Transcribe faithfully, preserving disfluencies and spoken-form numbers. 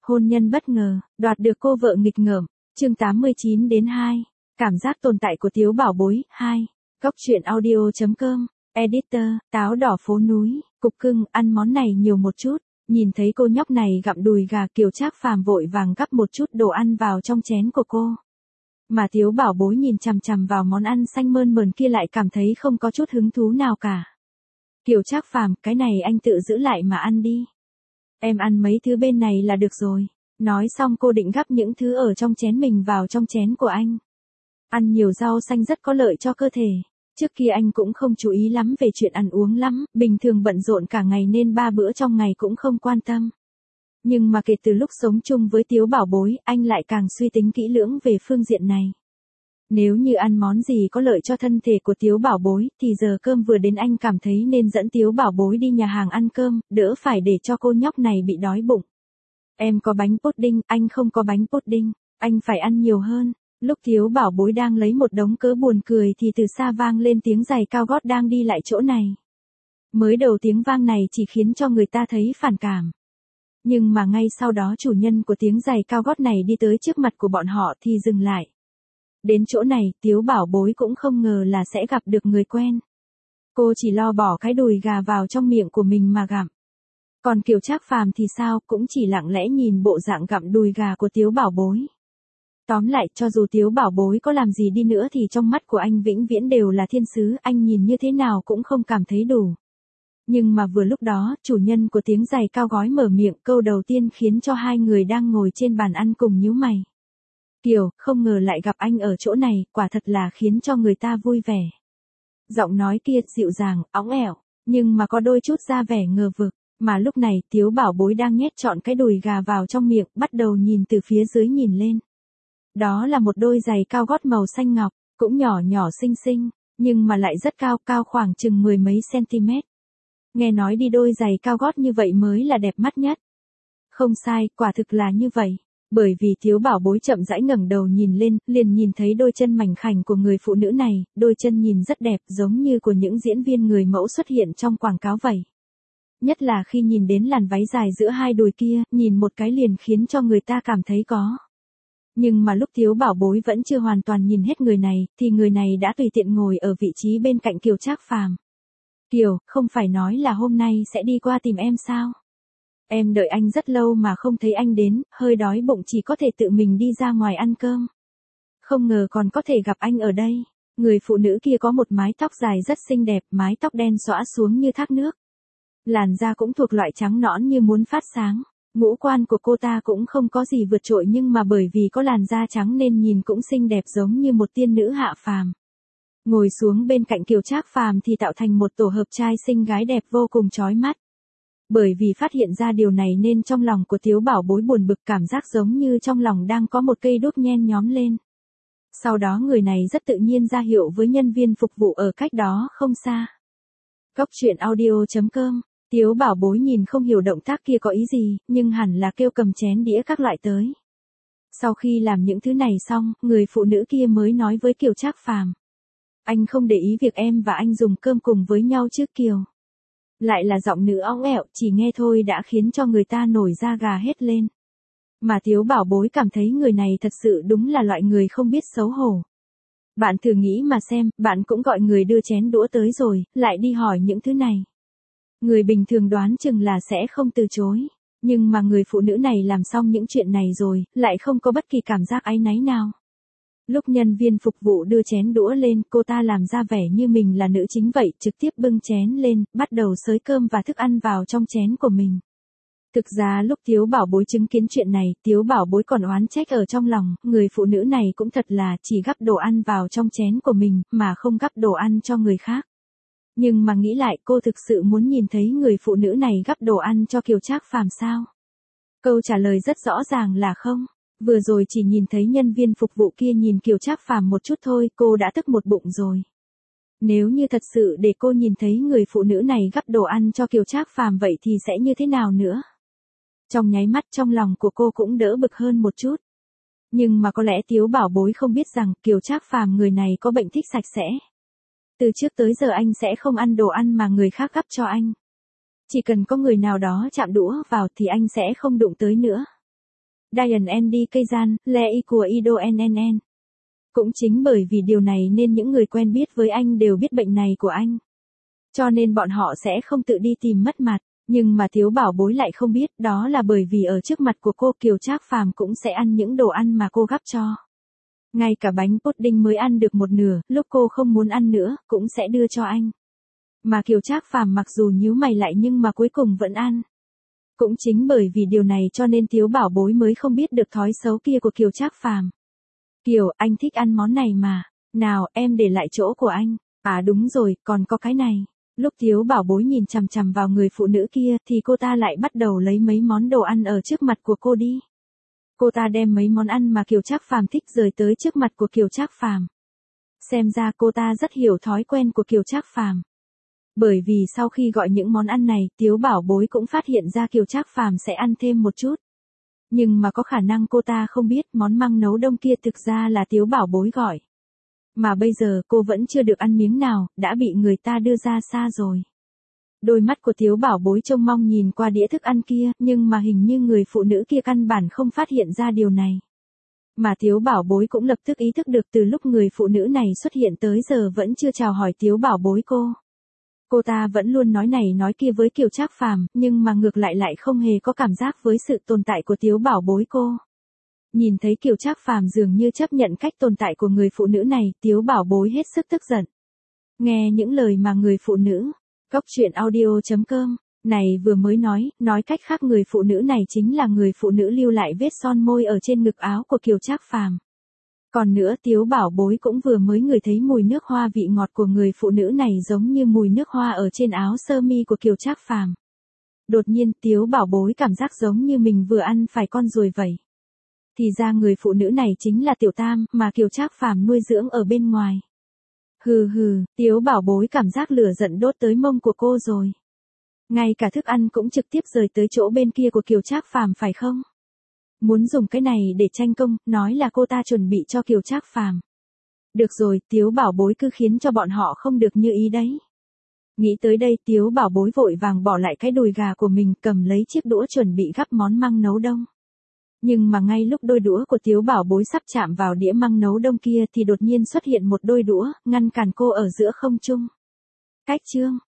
Hôn nhân bất ngờ, đoạt được cô vợ nghịch ngợm, chương tám mươi chín đến hai. Cảm giác tồn tại của Tiếu Bảo Bối, hai. Góc truyện audio chấm com, editor, táo đỏ phố núi, cục cưng, ăn món này nhiều một chút. Nhìn thấy cô nhóc này gặm đùi gà, Kiều Trác Phàm vội vàng gắp một chút đồ ăn vào trong chén của cô. Mà Tiếu Bảo Bối nhìn chằm chằm vào món ăn xanh mơn mởn kia lại cảm thấy không có chút hứng thú nào cả. Kiều Trác Phàm, cái này anh tự giữ lại mà ăn đi. Em ăn mấy thứ bên này là được rồi. Nói xong cô định gắp những thứ ở trong chén mình vào trong chén của anh. Ăn nhiều rau xanh rất có lợi cho cơ thể. Trước kia anh cũng không chú ý lắm về chuyện ăn uống lắm, bình thường bận rộn cả ngày nên ba bữa trong ngày cũng không quan tâm. Nhưng mà kể từ lúc sống chung với Tiếu Bảo Bối, anh lại càng suy tính kỹ lưỡng về phương diện này. Nếu như ăn món gì có lợi cho thân thể của Tiếu Bảo Bối, thì giờ cơm vừa đến anh cảm thấy nên dẫn Tiếu Bảo Bối đi nhà hàng ăn cơm, đỡ phải để cho cô nhóc này bị đói bụng. Em có bánh pudding, anh không có bánh pudding, anh phải ăn nhiều hơn. Lúc Tiếu Bảo Bối đang lấy một đống cớ buồn cười thì từ xa vang lên tiếng giày cao gót đang đi lại chỗ này. Mới đầu tiếng vang này chỉ khiến cho người ta thấy phản cảm. Nhưng mà ngay sau đó chủ nhân của tiếng giày cao gót này đi tới trước mặt của bọn họ thì dừng lại. Đến chỗ này, Tiếu Bảo Bối cũng không ngờ là sẽ gặp được người quen. Cô chỉ lo bỏ cái đùi gà vào trong miệng của mình mà gặm. Còn Kiều Trác Phàm thì sao, cũng chỉ lặng lẽ nhìn bộ dạng gặm đùi gà của Tiếu Bảo Bối. Tóm lại, cho dù Tiếu Bảo Bối có làm gì đi nữa thì trong mắt của anh vĩnh viễn đều là thiên sứ, anh nhìn như thế nào cũng không cảm thấy đủ. Nhưng mà vừa lúc đó, chủ nhân của tiếng giày cao gói mở miệng, câu đầu tiên khiến cho hai người đang ngồi trên bàn ăn cùng nhíu mày. Kiều, không ngờ lại gặp anh ở chỗ này, quả thật là khiến cho người ta vui vẻ. Giọng nói kia dịu dàng, óng ẻo, nhưng mà có đôi chút ra vẻ ngờ vực. Mà lúc này, Tiếu Bảo Bối đang nhét trọn cái đùi gà vào trong miệng, bắt đầu nhìn từ phía dưới nhìn lên. Đó là một đôi giày cao gót màu xanh ngọc, cũng nhỏ nhỏ xinh xinh, nhưng mà lại rất cao, cao khoảng chừng mười mấy cm. Nghe nói đi đôi giày cao gót như vậy mới là đẹp mắt nhất. Không sai, quả thực là như vậy. Bởi vì Tiếu Bảo Bối chậm rãi ngẩng đầu nhìn lên, liền nhìn thấy đôi chân mảnh khảnh của người phụ nữ này, đôi chân nhìn rất đẹp, giống như của những diễn viên người mẫu xuất hiện trong quảng cáo vậy. Nhất là khi nhìn đến làn váy dài giữa hai đùi kia, nhìn một cái liền khiến cho người ta cảm thấy có. Nhưng mà lúc Tiếu Bảo Bối vẫn chưa hoàn toàn nhìn hết người này, thì người này đã tùy tiện ngồi ở vị trí bên cạnh Kiều Trác Phàm. Kiều, không phải nói là hôm nay sẽ đi qua tìm em sao? Em đợi anh rất lâu mà không thấy anh đến, hơi đói bụng chỉ có thể tự mình đi ra ngoài ăn cơm. Không ngờ còn có thể gặp anh ở đây. Người phụ nữ kia có một mái tóc dài rất xinh đẹp, mái tóc đen xõa xuống như thác nước. Làn da cũng thuộc loại trắng nõn như muốn phát sáng. Ngũ quan của cô ta cũng không có gì vượt trội nhưng mà bởi vì có làn da trắng nên nhìn cũng xinh đẹp giống như một tiên nữ hạ phàm. Ngồi xuống bên cạnh Kiều Trác Phàm thì tạo thành một tổ hợp trai xinh gái đẹp vô cùng chói mắt. Bởi vì phát hiện ra điều này nên trong lòng của Tiếu Bảo Bối buồn bực, cảm giác giống như trong lòng đang có một cây đốt nhen nhóm lên. Sau đó người này rất tự nhiên ra hiệu với nhân viên phục vụ ở cách đó không xa. Góc truyện audio chấm com. Tiếu Bảo Bối nhìn không hiểu động tác kia có ý gì, nhưng hẳn là kêu cầm chén đĩa các loại tới. Sau khi làm những thứ này xong, người phụ nữ kia mới nói với Kiều Trác Phàm. Anh không để ý việc em và anh dùng cơm cùng với nhau chứ Kiều. Lại là giọng nữ óng ẻo, chỉ nghe thôi đã khiến cho người ta nổi da gà hết lên. Mà Tiếu Bảo Bối cảm thấy người này thật sự đúng là loại người không biết xấu hổ. Bạn thử nghĩ mà xem, bạn cũng gọi người đưa chén đũa tới rồi, lại đi hỏi những thứ này. Người bình thường đoán chừng là sẽ không từ chối. Nhưng mà người phụ nữ này làm xong những chuyện này rồi, lại không có bất kỳ cảm giác áy náy nào. Lúc nhân viên phục vụ đưa chén đũa lên, cô ta làm ra vẻ như mình là nữ chính vậy, trực tiếp bưng chén lên, bắt đầu xới cơm và thức ăn vào trong chén của mình. Thực ra lúc Tiếu Bảo Bối chứng kiến chuyện này, Tiếu Bảo Bối còn oán trách ở trong lòng, người phụ nữ này cũng thật là chỉ gắp đồ ăn vào trong chén của mình, mà không gắp đồ ăn cho người khác. Nhưng mà nghĩ lại, cô thực sự muốn nhìn thấy người phụ nữ này gắp đồ ăn cho Kiều Trác Phàm sao? Câu trả lời rất rõ ràng là không. Vừa rồi chỉ nhìn thấy nhân viên phục vụ kia nhìn Kiều Trác Phàm một chút thôi, cô đã tức một bụng rồi. Nếu như thật sự để cô nhìn thấy người phụ nữ này gắp đồ ăn cho Kiều Trác Phàm vậy thì sẽ như thế nào nữa? Trong nháy mắt trong lòng của cô cũng đỡ bực hơn một chút. Nhưng mà có lẽ Tiếu Bảo Bối không biết rằng Kiều Trác Phàm người này có bệnh thích sạch sẽ. Từ trước tới giờ anh sẽ không ăn đồ ăn mà người khác gắp cho anh. Chỉ cần có người nào đó chạm đũa vào thì anh sẽ không đụng tới nữa. Dian Andy Kazan, Lei của Ido en en en. Cũng chính bởi vì điều này nên những người quen biết với anh đều biết bệnh này của anh. Cho nên bọn họ sẽ không tự đi tìm mất mặt, nhưng mà Tiếu Bảo Bối lại không biết, đó là bởi vì ở trước mặt của cô Kiều Trác Phàm cũng sẽ ăn những đồ ăn mà cô gắp cho. Ngay cả bánh pudding mới ăn được một nửa, lúc cô không muốn ăn nữa, cũng sẽ đưa cho anh. Mà Kiều Trác Phàm mặc dù nhíu mày lại nhưng mà cuối cùng vẫn ăn. Cũng chính bởi vì điều này cho nên Tiếu Bảo Bối mới không biết được thói xấu kia của Kiều Trác Phàm. Kiều, anh thích ăn món này mà. Nào, em để lại chỗ của anh. À đúng rồi, còn có cái này. Lúc Tiếu Bảo Bối nhìn chằm chằm vào người phụ nữ kia thì cô ta lại bắt đầu lấy mấy món đồ ăn ở trước mặt của cô đi. Cô ta đem mấy món ăn mà Kiều Trác Phàm thích rời tới trước mặt của Kiều Trác Phàm. Xem ra cô ta rất hiểu thói quen của Kiều Trác Phàm. Bởi vì sau khi gọi những món ăn này, Tiếu Bảo Bối cũng phát hiện ra Kiều Trác Phàm sẽ ăn thêm một chút. Nhưng mà có khả năng cô ta không biết món măng nấu đông kia thực ra là Tiếu Bảo Bối gọi. Mà bây giờ cô vẫn chưa được ăn miếng nào, đã bị người ta đưa ra xa rồi. Đôi mắt của Tiếu Bảo Bối trông mong nhìn qua đĩa thức ăn kia, nhưng mà hình như người phụ nữ kia căn bản không phát hiện ra điều này. Mà Tiếu Bảo Bối cũng lập tức ý thức được từ lúc người phụ nữ này xuất hiện tới giờ vẫn chưa chào hỏi Tiếu Bảo Bối cô. Cô ta vẫn luôn nói này nói kia với Kiều Trác Phàm, nhưng mà ngược lại lại không hề có cảm giác với sự tồn tại của Tiếu Bảo Bối cô. Nhìn thấy Kiều Trác Phàm dường như chấp nhận cách tồn tại của người phụ nữ này, Tiếu Bảo Bối hết sức tức giận. Nghe những lời mà người phụ nữ, Cóc Truyện Audio chấm com, này vừa mới nói, nói cách khác người phụ nữ này chính là người phụ nữ lưu lại vết son môi ở trên ngực áo của Kiều Trác Phàm. Còn nữa Tiếu Bảo Bối cũng vừa mới ngửi thấy mùi nước hoa vị ngọt của người phụ nữ này giống như mùi nước hoa ở trên áo sơ mi của Kiều Trác Phàm. Đột nhiên Tiếu Bảo Bối cảm giác giống như mình vừa ăn phải con ruồi vậy. Thì ra người phụ nữ này chính là Tiểu Tam mà Kiều Trác Phàm nuôi dưỡng ở bên ngoài. Hừ hừ, Tiếu Bảo Bối cảm giác lửa giận đốt tới mông của cô rồi. Ngay cả thức ăn cũng trực tiếp rời tới chỗ bên kia của Kiều Trác Phàm phải không? Muốn dùng cái này để tranh công, nói là cô ta chuẩn bị cho Kiều Trác Phàm. Được rồi, Tiếu Bảo Bối cứ khiến cho bọn họ không được như ý đấy. Nghĩ tới đây Tiếu Bảo Bối vội vàng bỏ lại cái đùi gà của mình, cầm lấy chiếc đũa chuẩn bị gắp món măng nấu đông. Nhưng mà ngay lúc đôi đũa của Tiếu Bảo Bối sắp chạm vào đĩa măng nấu đông kia thì đột nhiên xuất hiện một đôi đũa, ngăn cản cô ở giữa không trung. Cách chương